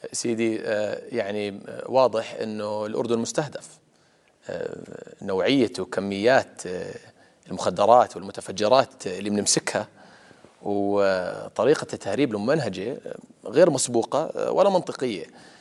سيدي، يعني واضح أنه الأردن مستهدف. نوعية وكميات المخدرات والمتفجرات اللي بنمسكها وطريقة التهريب الممنهجة غير مسبوقة ولا منطقية.